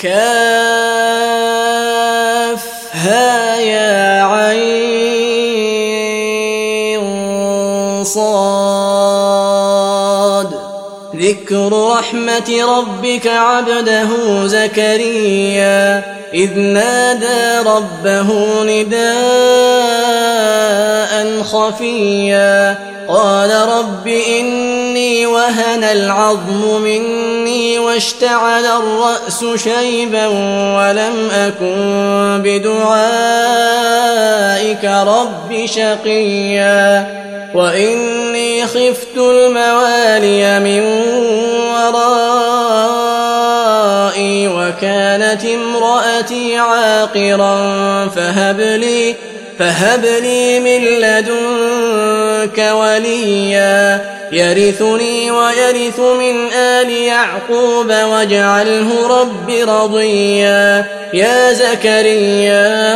كافها صاد ذكر رحمة ربك عبده زكريا إذ نادى ربه نداء خفيا قال رب إني وهن العظم مني واشتعل الرأس شيبا ولم أكن بدعائك رب شقيا وإني خفت الموالي من ورائي وكانت امرأتي عاقرا فهب لي من لدنك وليا يرثني ويرث من آل يعقوب واجعله رب رضيا يا زكريا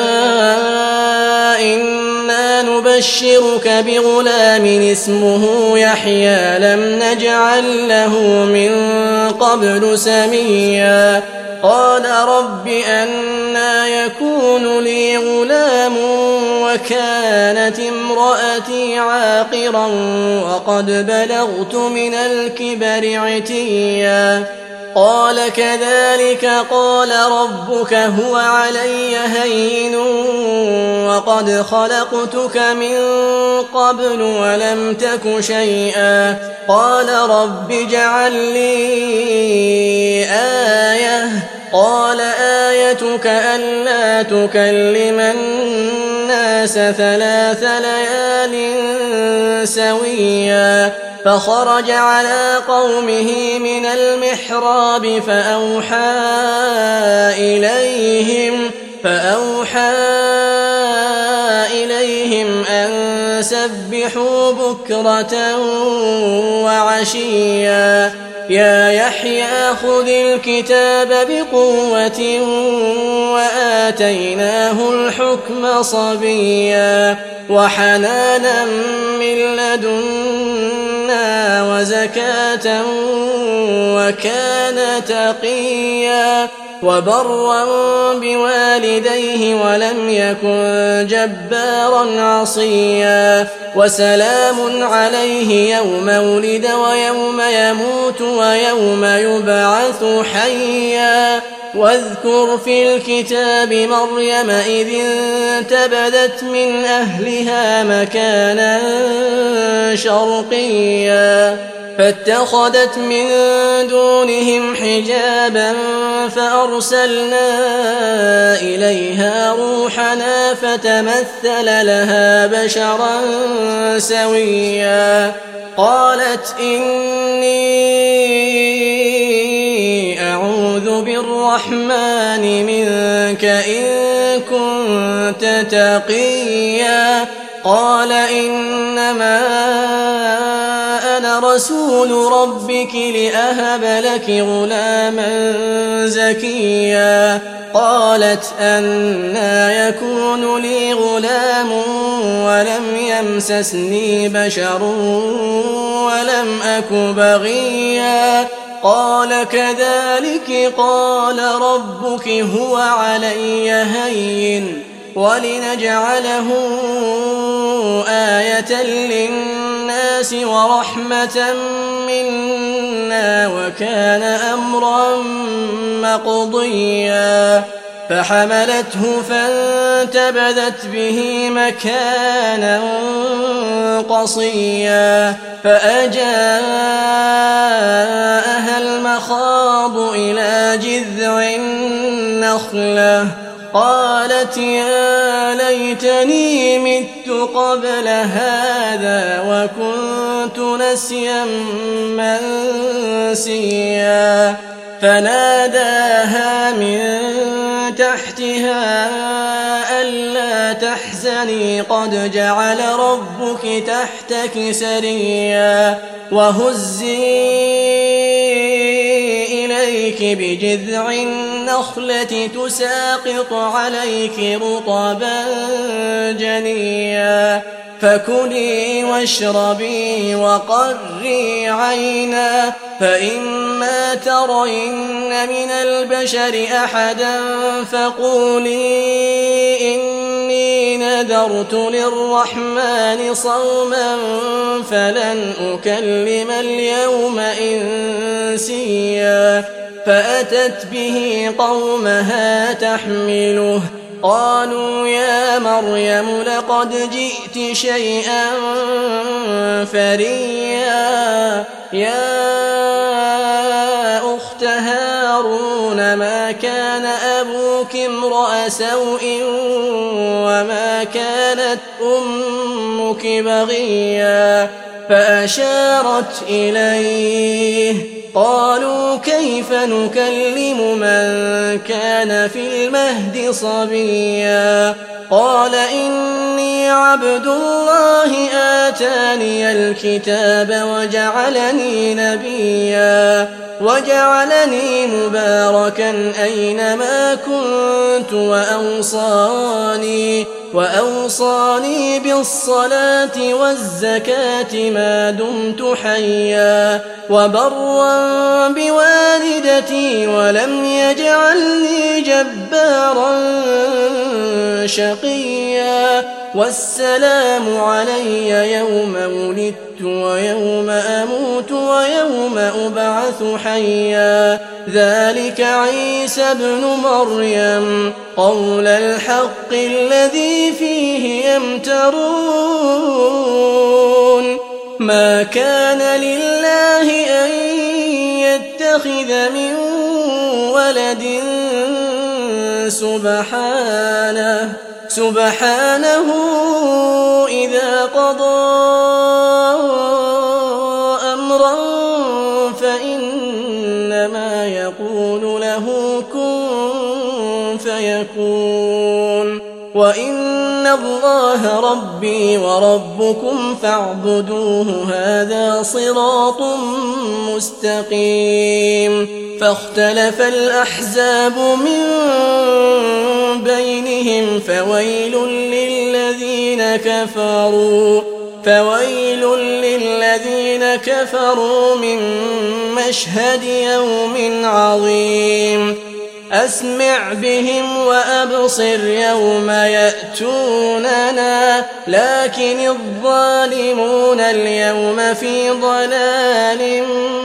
إنا نبشرك بغلام اسمه يحيى لم نجعل له من قبل سميا قال رب أنى يكون لي غلام وكانت امرأتي عاقرا وقد بلغت من الكبر عتيا قال كذلك قال ربك هو علي هين وقد خلقتك من قبل ولم تك شيئا قال رب اجعل لي آية قال آيتك ألا تكلم الناس 3 ليال سويا فخرج على قومه من المحراب فأوحى إليهم أن سبحوا بكرة وعشيا يا يحيى خذ الكتاب بقوة وآتيناه الحكم صبيا وحنانا من لدنا وزكاة وكان تقيا وبرا بوالديه ولم يكن جبارا عصيا وسلام عليه يوم ولد ويوم يموت ويوم يبعث حيا واذكر في الكتاب مريم إذ انتبذت من أهلها مكانا شرقيا فاتخذت من دونهم حجابا فأرسلنا إليها روحنا فتمثل لها بشرا سويا قالت إني أعوذ بالرحمن منك إن كنت تقيا قال إنما أنا رسول ربك لأهب لك غلاما زكيا قالت أنى يكون لي غلام ولم يمسسني بشر ولم أك بغيا قال كذلك قال ربك هو علي هين ولنجعله آية للناس ورحمة منا وكان أمرا مقضيا فحملته فانتبذت به مكانا قصيا فأجاءها المخاض إلى جذع النخلة قالت يا ليتني مت قبل هذا وكنت نسيا منسيا فناداها من تحتها ألا تحزني قد جعل ربك تحتك سريا وهزي إليك بجذع النخلة تساقط عليك رطبا جنيا فكلي واشربي وقري عينا، فإما ترين من البشر أحدا فقولي إني نذرت للرحمن صوما فلن أكلم اليوم إنسيا. فأتت به قومها تحمله، قالوا يا مريم لقد جئت شيئا فريا. يا أخت هارون ما كان أبوك امرأ سوء وما كانت أمك بغيا. فأشارت إليه، قالوا كيف نكلم من كان في المهد صبيا. قال إني عبد الله آتاني الكتاب وجعلني نبيا وجعلني مباركا أينما كنت وأوصاني بالصلاة والزكاة ما دمت حيا وبرا بوالدتي ولم يجعلني جبارا شقيا. والسلام علي يوم ولدت ويوم أموت ويوم أبعث حيا. ذلك عيسى ابن مريم قول الحق الذي فيه يمترون. ما كان لله أن يتخذ من ولد سبحانه إذا قضى أمرا فإنما يقول له كن فيكون. وإن الله ربي وربكم فاعبدوه هذا صراط مستقيم. فاختلف الأحزاب من بينهم فويل للذين كفروا من مشهد يوم عظيم. أسمع بهم وأبصر يوم يأتوننا لكن الظالمون اليوم في ضلال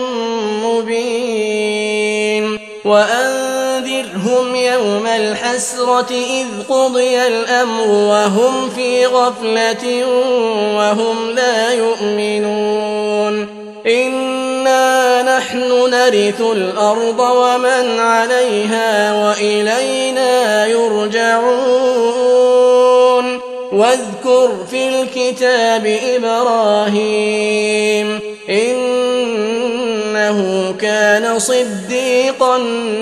مبين. وأنذرهم يوم الحسرة إذ قضي الأمر وهم في غفلة وهم لا يؤمنون. إنا نحن نرث الأرض ومن عليها وإلينا يرجعون. واذكر في الكتاب إبراهيم إنه كان صديقا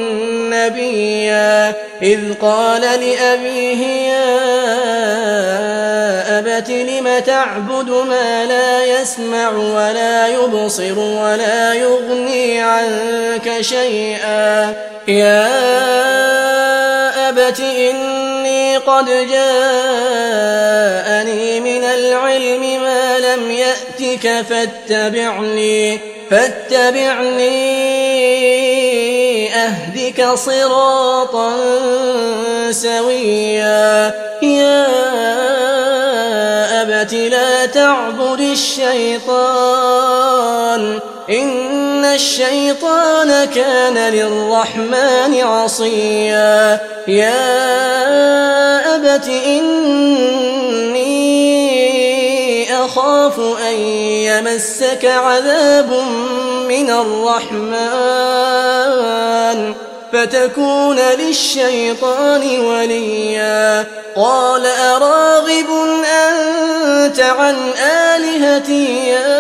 نبيا. إذ قال لأبيه يا أبت لم تعبد ما لا يسمع ولا يبصر ولا يغني عنك شيئا. يا أبت إني قد جاءني من العلم ما لم يأتك فاتبعني أهدك صراطا سويا. يا أبت لا تعبد الشيطان إن الشيطان كان للرحمن عصيا. يا أبت إني أخاف أن يمسك عذاب من الرحمن فتكون للشيطان وليا. قال أراغب أنت عن آلهتي يا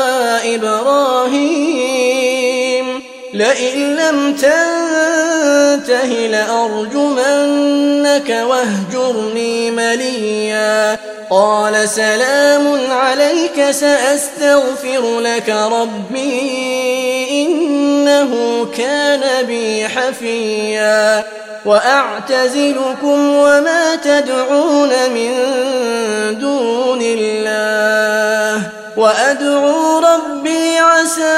إبراهيم لئن لم تنته تنته لأرجمنك واهجرني مليا قال سلام عليك سأستغفر لك ربي إنه كان بي حفيا وأعتزلكم وما تدعون من دون الله وأدعو ربي عسى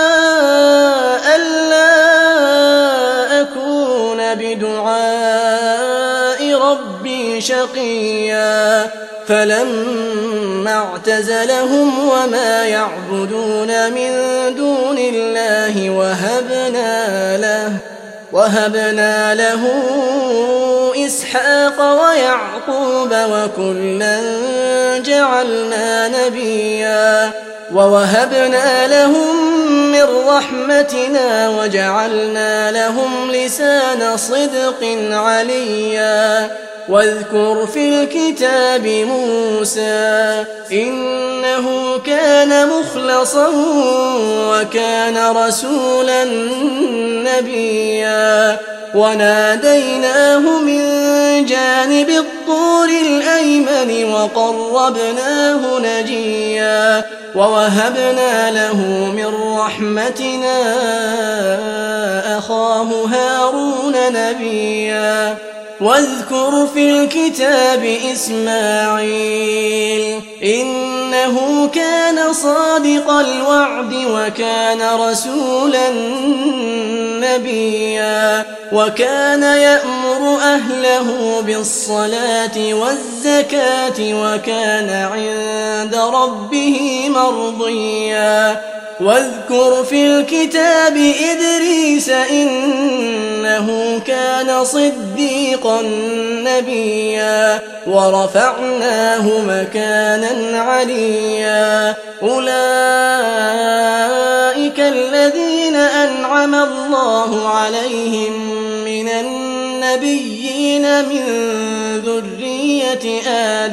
ألا أكون بدعاء ربي شقيا فلما اعتزلهم وما يعبدون من دون الله وهبنا له إسحاق ويعقوب وكلا جعلنا نبيا ووهبنا لهم من رحمتنا وجعلنا لهم لسان صدق عليا واذكر في الكتاب موسى إنه كان مخلصا وكان رسولا نبيا وناديناه من جانب الطور الأيمن وقربناه نجيا ووهبنا له من رحمتنا أخاه هارون نبيا واذكر في الكتاب إسماعيل إنه كان صادق الوعد وكان رسولا نبيا وكان يأمر أهله بالصلاة والزكاة وكان عند ربه مرضيا واذكر في الكتاب إدريس إنه كان صديقا نبيا ورفعناه مكانا عليا أولئك الذين أنعم الله عليهم من النبيين من ذرية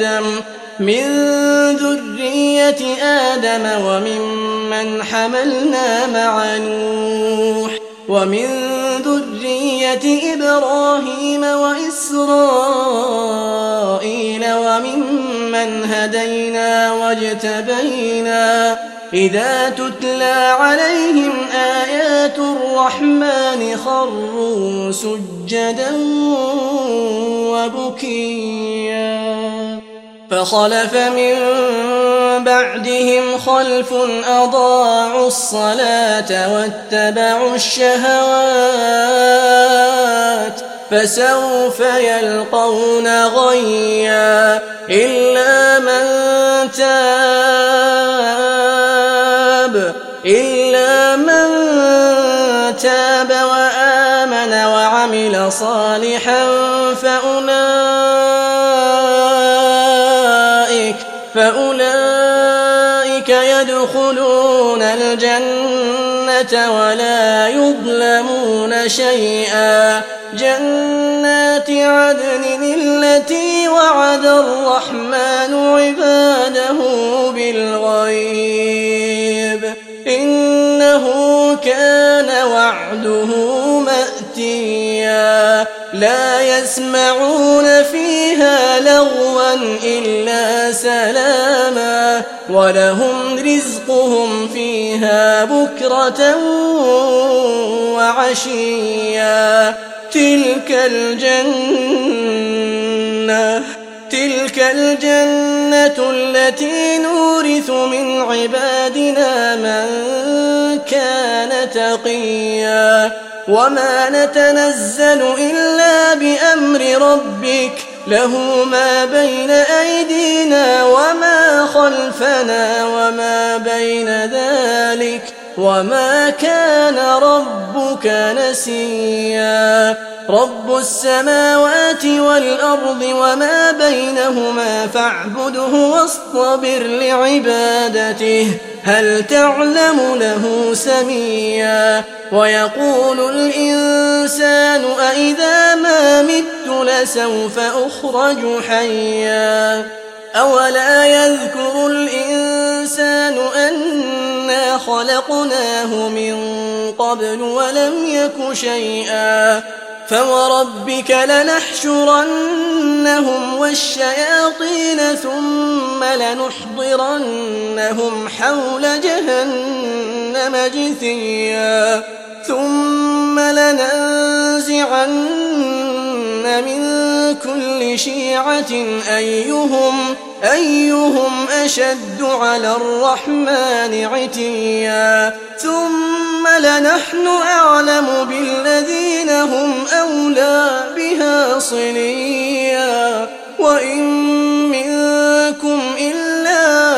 آدم وممن حملنا مع نوح ومن ذرية إبراهيم وإسرائيل وممن هدينا واجتبينا إذا تتلى عليهم آيات الرحمن خروا سجدا وبكيا فخلف من بعدهم خلف أضاعوا الصلاة واتبعوا الشهوات فسوف يلقون غيا إلا من تاب وآمن وعمل صالحا فأولئك يدخلون الجنة ولا يظلمون شيئا جنات عدن التي وعد الرحمن عباده بالغيب إنه كان وعده مأتيا لا يسمعون فيها لغوا إلا سلاما ولهم رزقهم فيها بكرة وعشيا تلك الجنة التي نورث من عبادنا من كان تقيا وما نتنزل إلا بأمر ربك له ما بين أيدينا وما خلفنا وما بين ذلك وما كان ربك نسيا رب السماوات والأرض وما بينهما فاعبده واصطبر لعبادته هل تعلم له سميا ويقول الإنسان أإذا ما مت لسوف أخرج حيا أولا يذكر الإنسان أنا خلقناه من قبل ولم يك شيئا فوربك لنحشرنهم والشياطين ثم لنحضرنهم حول جهنم جثيا ثم لننزعن من كل شيعة أيهم أشد على الرحمن عتيا ثم لنحن أعلم بالذين هم أولى بها صليا وإن منكم إلا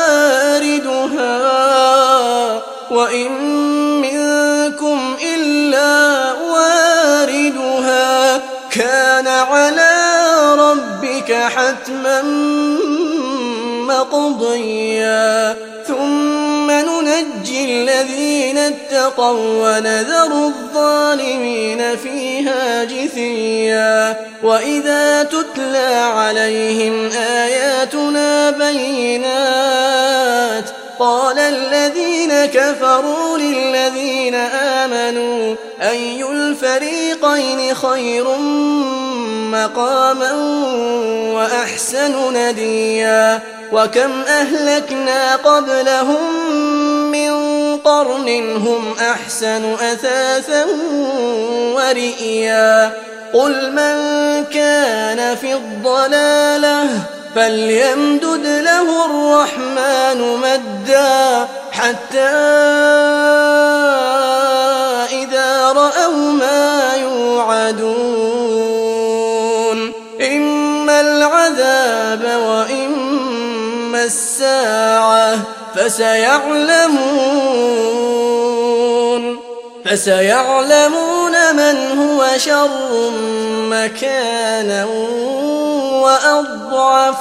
واردها كان على ربك حتما مقضيا ثم ننجي الذين اتقوا ونذر الظالمين فيها جثيا وإذا تتلى عليهم آياتنا بينات قال الذين كفروا للذين آمنوا أي الفريقين خير مقاما وأحسن نديا وكم أهلكنا قبلهم من قرن هم أحسن أثاثا ورئيا قل من كان في الضلالة فليمدد له الرحمن مدا حتى إذا رأوا ما يوعدون إما العذاب وإما الساعة فسيعلمون من هو شر مكانا وأضعف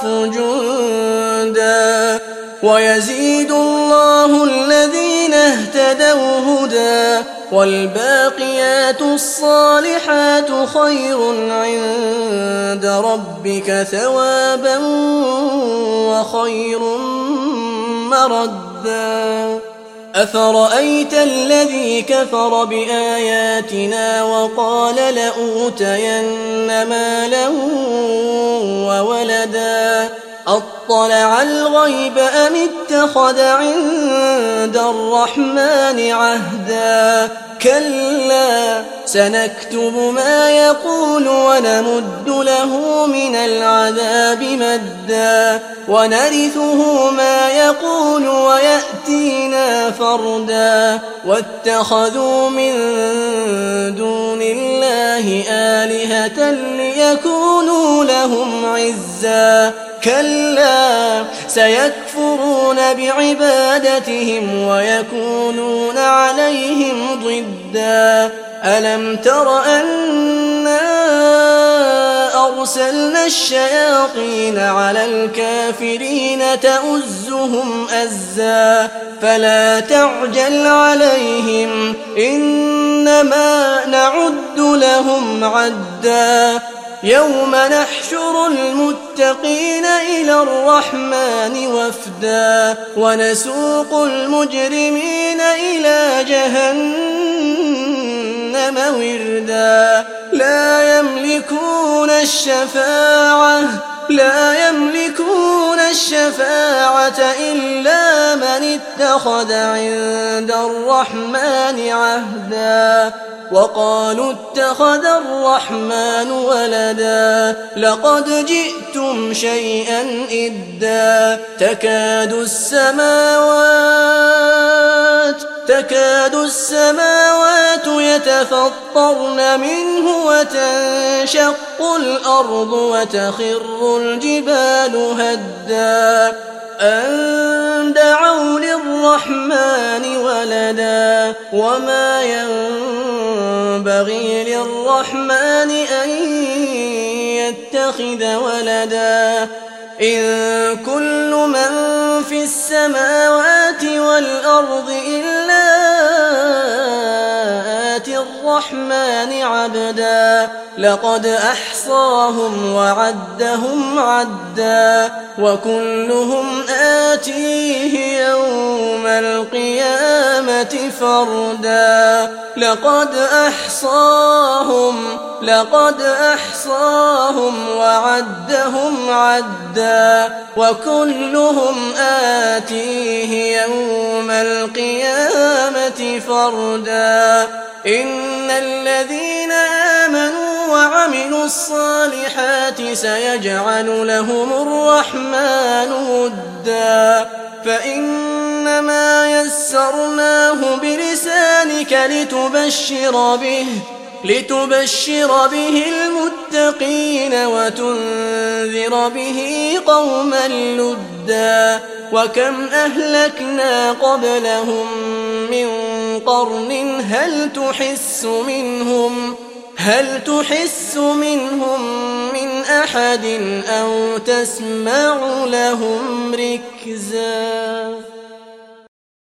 جندا ويزيد الله الذين اهتدوا هدى والباقيات الصالحات خير عند ربك ثوابا وخير مردا أفرأيت الذي كفر بآياتنا وقال لأوتين مالا وولدا أطلع الغيب أم اتخذ عند الرحمن عهدا كلا سنكتب ما يقول ونمد له من العذاب مدا ونرثه ما يقول ويأتينا فردا واتخذوا من دون الله آلهة ليكونوا لهم عزا كلا سيكفرون بعبادتهم ويكونون عليهم ضدا ألم تر أنا أرسلنا الشياطين على الكافرين تؤزهم أزا فلا تعجل عليهم إنما نعد لهم عدا يوم نحشر المتقين إلى الرحمن وفدا ونسوق المجرمين إلى جهنم وردا لا يملكون الشفاعة إلا من اتخذ عند الرحمن عهدا وقالوا اتخذ الرحمن ولدا لقد جئتم شيئا إدا تكاد السماوات يتفطرن منه وتنشق الأرض وتخر الجبال هدا أن دعوا للرحمن ولدا وما ينبغي للرحمن أن يتخذ ولدا إن كل من في السماوات والأرض إلا آتي للرحمن عبدا لقد أحصاهم وعدهم عدا وكلهم آتيه يوم القيامة فردا لقد أحصاهم وعدهم عدا وكلهم آتيه يوم القيامة فردا إن الذين آمنوا وعملوا الصالحات سيجعل لهم الرحمن ودا فإنما يسرناه بلسانك لتبشر به المتقين وتنذر به قوما لدا وكم أهلكنا قبلهم من قرن هل تحس منهم من أحد أو تسمع لهم ركزا.